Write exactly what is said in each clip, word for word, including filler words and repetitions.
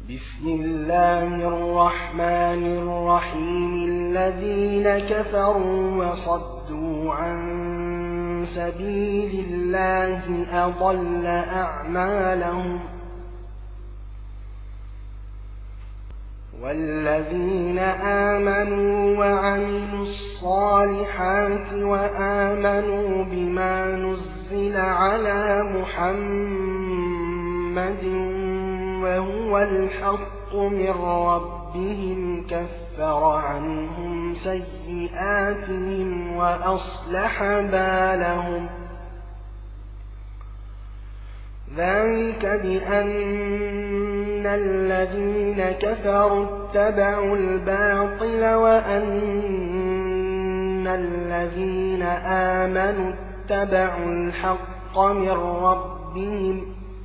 بسم الله الرحمن الرحيم الذين كفروا وصدوا عن سبيل الله أضل أعمالهم والذين آمنوا وعملوا الصالحات وآمنوا بما نزل على محمد وهو الحق من ربهم كفر عنهم سيئاتهم وأصلح بالهم ذلك بأن الذين كفروا اتبعوا الباطل وأن الذين آمنوا اتبعوا الحق من ربهم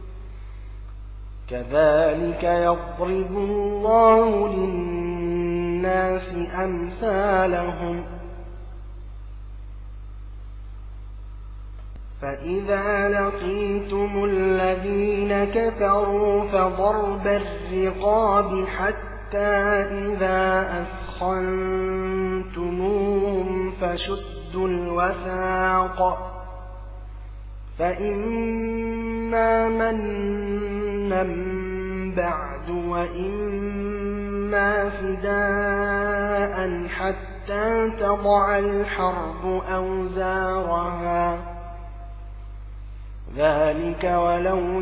كذلك يضرب الله للناس أمثالهم فإذا لقيتم الذين كفروا فضرب الرقاب حتى إذا أثخنتموهم فشدوا الوثاق فإما منا بعد وإما فداء حتى تضع الحرب أوزارها ذلك ولو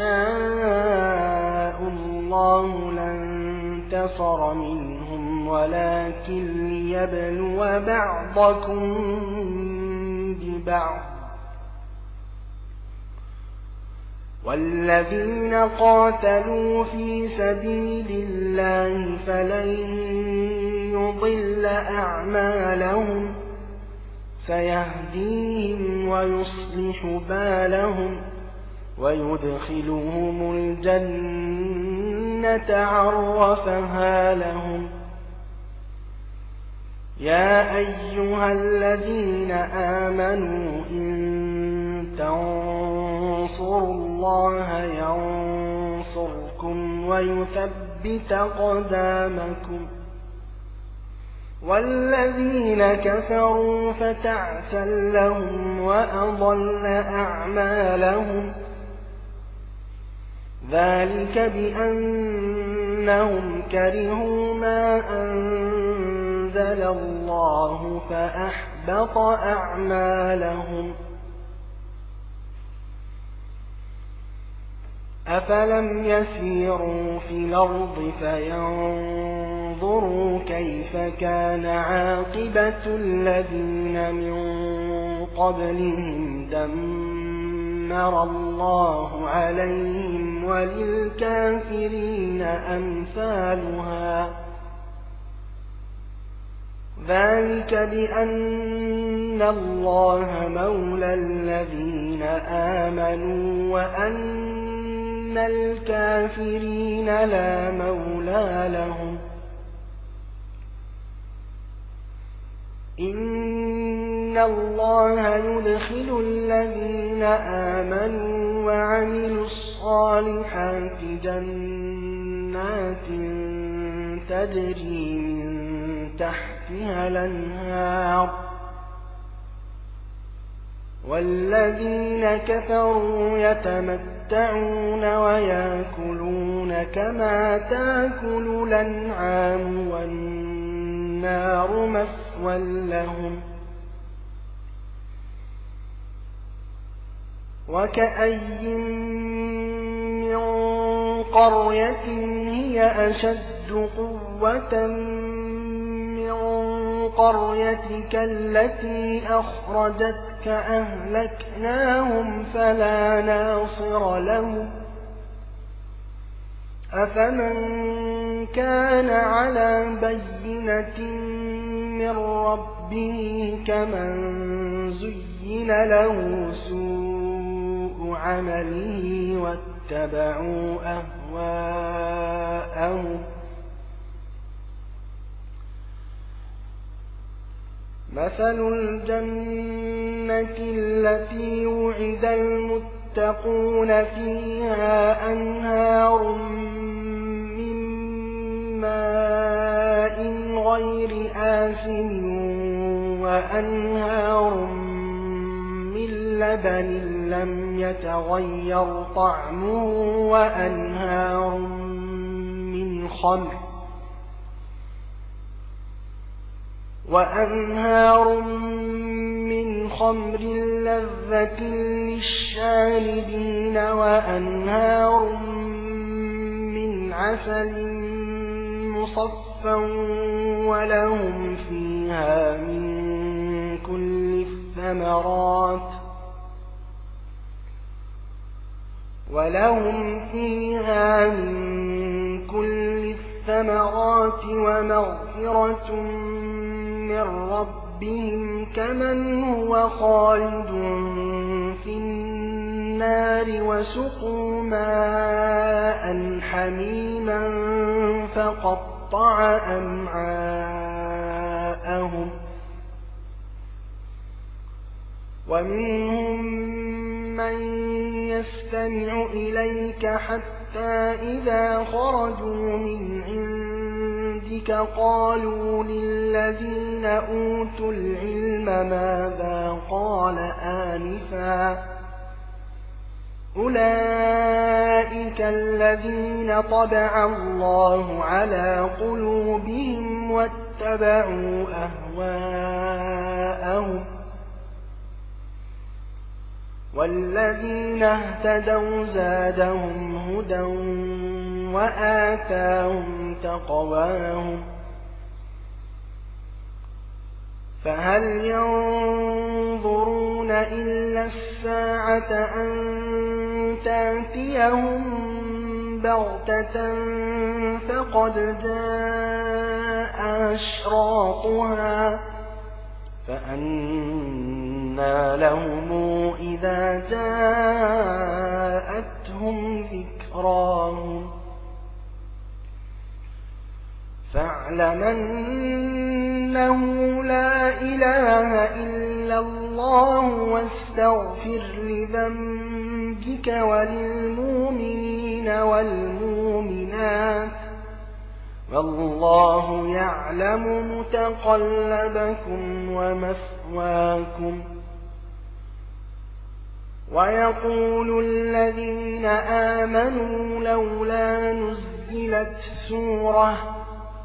يشاء الله لانتصر منهم ولكن ليبلو بعضكم ببعض والذين قاتلوا في سبيل الله فلن يضل أعمالهم سيهديهم ويصلح بالهم ويدخلهم الجنة عرفها لهم يا أيها الذين آمنوا إن تنصروا الله ينصركم ويثبت أقدامكم والذين كفروا فتعسا لهم وأضل أعمالهم ذلك بأنهم كرهوا ما أنزل الله فأحبط أعمالهم أفلم يسيروا في الأرض فينظروا كيف كان عاقبة الذين من قبلهم دمر الله عليهم وللكافرين أمثالها ذلك بأن الله مولى الذين آمنوا وأن الكافرين لا مولى لهم إن الله يدخل الذين آمنوا وعملوا الصالحات جنات تجري من تحتها الأنهار والذين كفروا يتمتعون ويأكلون كما تأكل الأنعام والنار مثوى لهم وكأي من قرية هي أشد قوة من قريتك التي أخرجتك أهلكناهم فلا ناصر لهم أفمن كان على بينة من ربه كمن زين له سوء عمله واتبعوا أهواءهم مثل الجنة التي وعد المتقون فيها أنهار من غير آسن وأنهار من لبن لم يتغير طعمه وأنهار من خمر وأنهار من خمر لذة للشاربين وأنهار من عسل مصفى ولهم فيها من كل الثمرات ولهم فيها من كل الثمرات ومغفرة من ربهم كمن هو خالد في النار وسقوا ماء حميما فقطع أمعاءهم ومنهم من يستمع إليك حتى إذا خرجوا من عندك قالوا للذين أوتوا العلم ماذا قال آنفا أولئك الذين طبع الله على قلوبهم واتبعوا أهواءهم والذين اهتدوا زادهم هدى وآتاهم تقواهم فهل ينظرون إلا الساعة أن تأتيهم بغتة فقد جاء أشراطها فأنى لهم إذا جاءتهم ذكراهم فاعلم أنه لا إله إلا الله واستغفر لذنبك وللمؤمنين والمؤمنات والله يعلم متقلبكم ومثواكم ويقول الذين آمنوا لولا نزلت سورة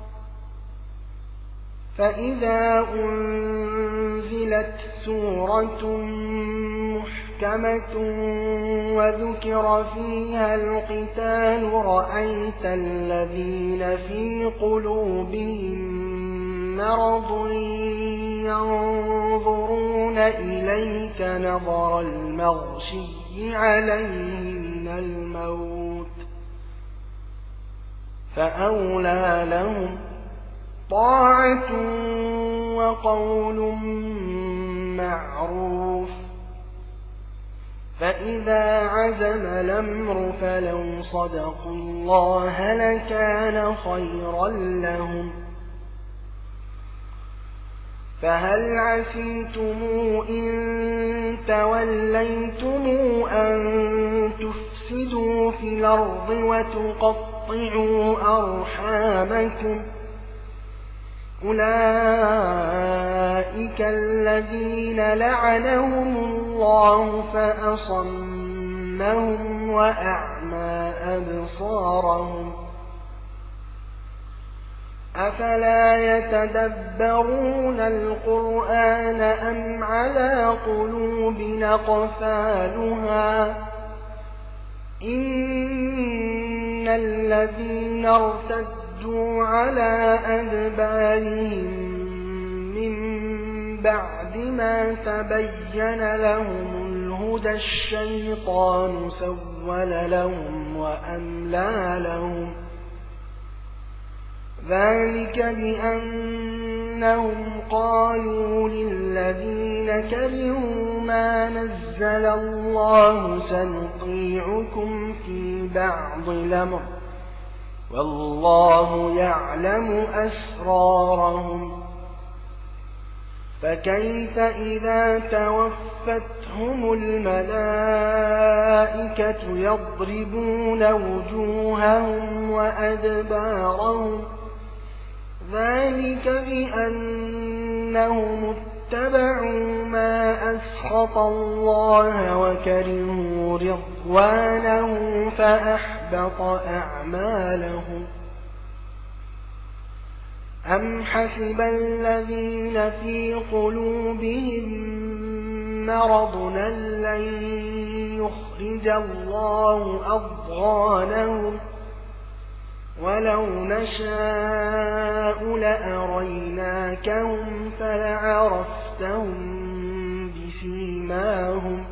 فإذا أنزلت سورة محكمة وذكر فيها القتال رأيت الذين في قلوبهم مرض ينظرون إليك نظر المغشي عليه من الموت فأولى لهم طاعة وقول معروف فإذا عزم الأمر فلو صدقوا الله لكان خيرا لهم فهل عسيتم إن توليتم أن تفسدوا في الأرض وتقطعوا أرحامكم أولئك الذين لعنهم الله فأصمهم وأعمى أبصارهم أفلا يتدبرون القرآن أم على قلوب أقفالها إن الذين ارتدوا على أدبارهم من بعد ما تبين لهم الهدى الشيطان سول لهم وأملى لهم ذلك بأنهم قالوا للذين كرهوا ما نزل الله سنطيعكم في بعض الأمر والله يعلم أسرارهم فكيف إذا توفتهم الملائكة يضربون وجوههم وأدبارهم ذلك بأنهم اتبعوا ما أسخط الله وكرهوا رضوانه فأحبط أعمالهم. أم حسب الذين في قلوبهم مرض لن يخرج الله أضغانهم ولو نشاء لأريناكهم فلعرفتهم بسيماهم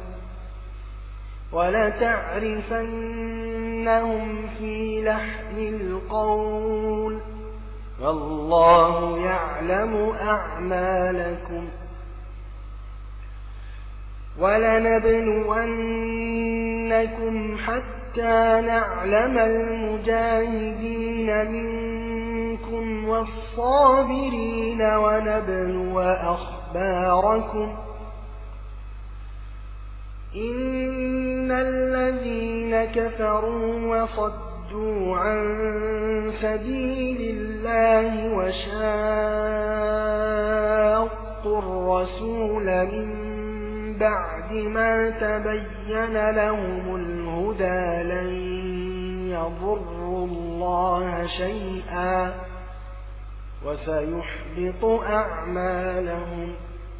ولتعرفنهم في لحن القول والله يعلم أعمالكم. ولنبلونكم حتى نعلم المجاهدين منكم والصابرين ونبلو أخباركم. إن الذين كفروا وصدوا عن سبيل الله وشاقوا الرسول من بعد ما تبين لهم الهدى لن يضروا الله شيئا وسيحبط أعمالهم.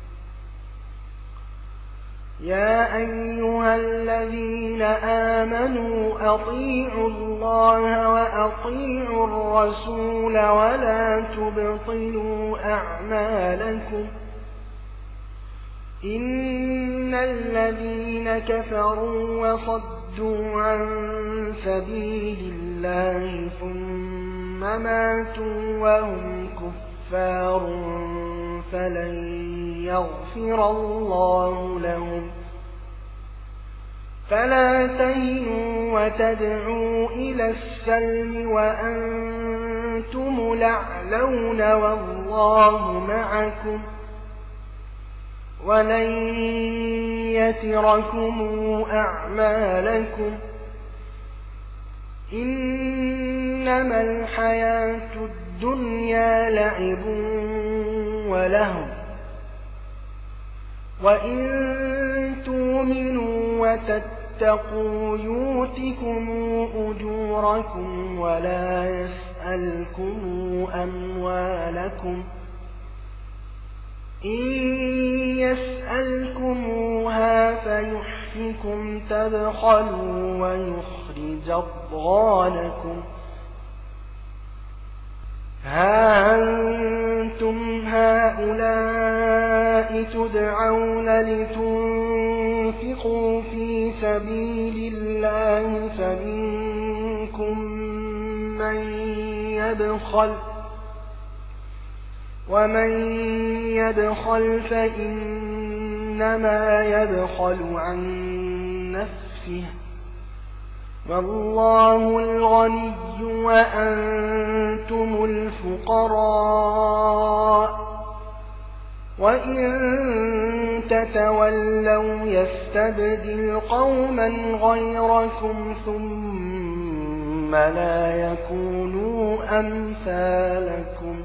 يا أيها الذين آمنوا أطيعوا الله وأطيعوا الرسول ولا تبطلوا أعمالكم. إن الذين كفروا وصدوا عن سبيل الله ثم ماتوا وهم كفار فلن يغفر الله لهم. فلا تهنوا وتدعوا إلى السلم وأنتم الأعلون والله معكم ولن يتركم أعمالكم. إنما الحياة الدنيا لعب ولهو وإن تؤمنوا وتتقوا يؤتكم أجوركم ولا يسألكم أموالكم. إن يسألكموها فيحفكم تبخلوا ويخرج أضغانكم. ها أنتم هؤلاء تدعون لتنفقوا في سبيل الله فمنكم من يبخل ومن يبخل فإنما يبخل عن نفسه والله الغني وأنتم الفقراء وإن تتولوا يستبدل قوما غيركم ثم لا يكونوا أمثالكم.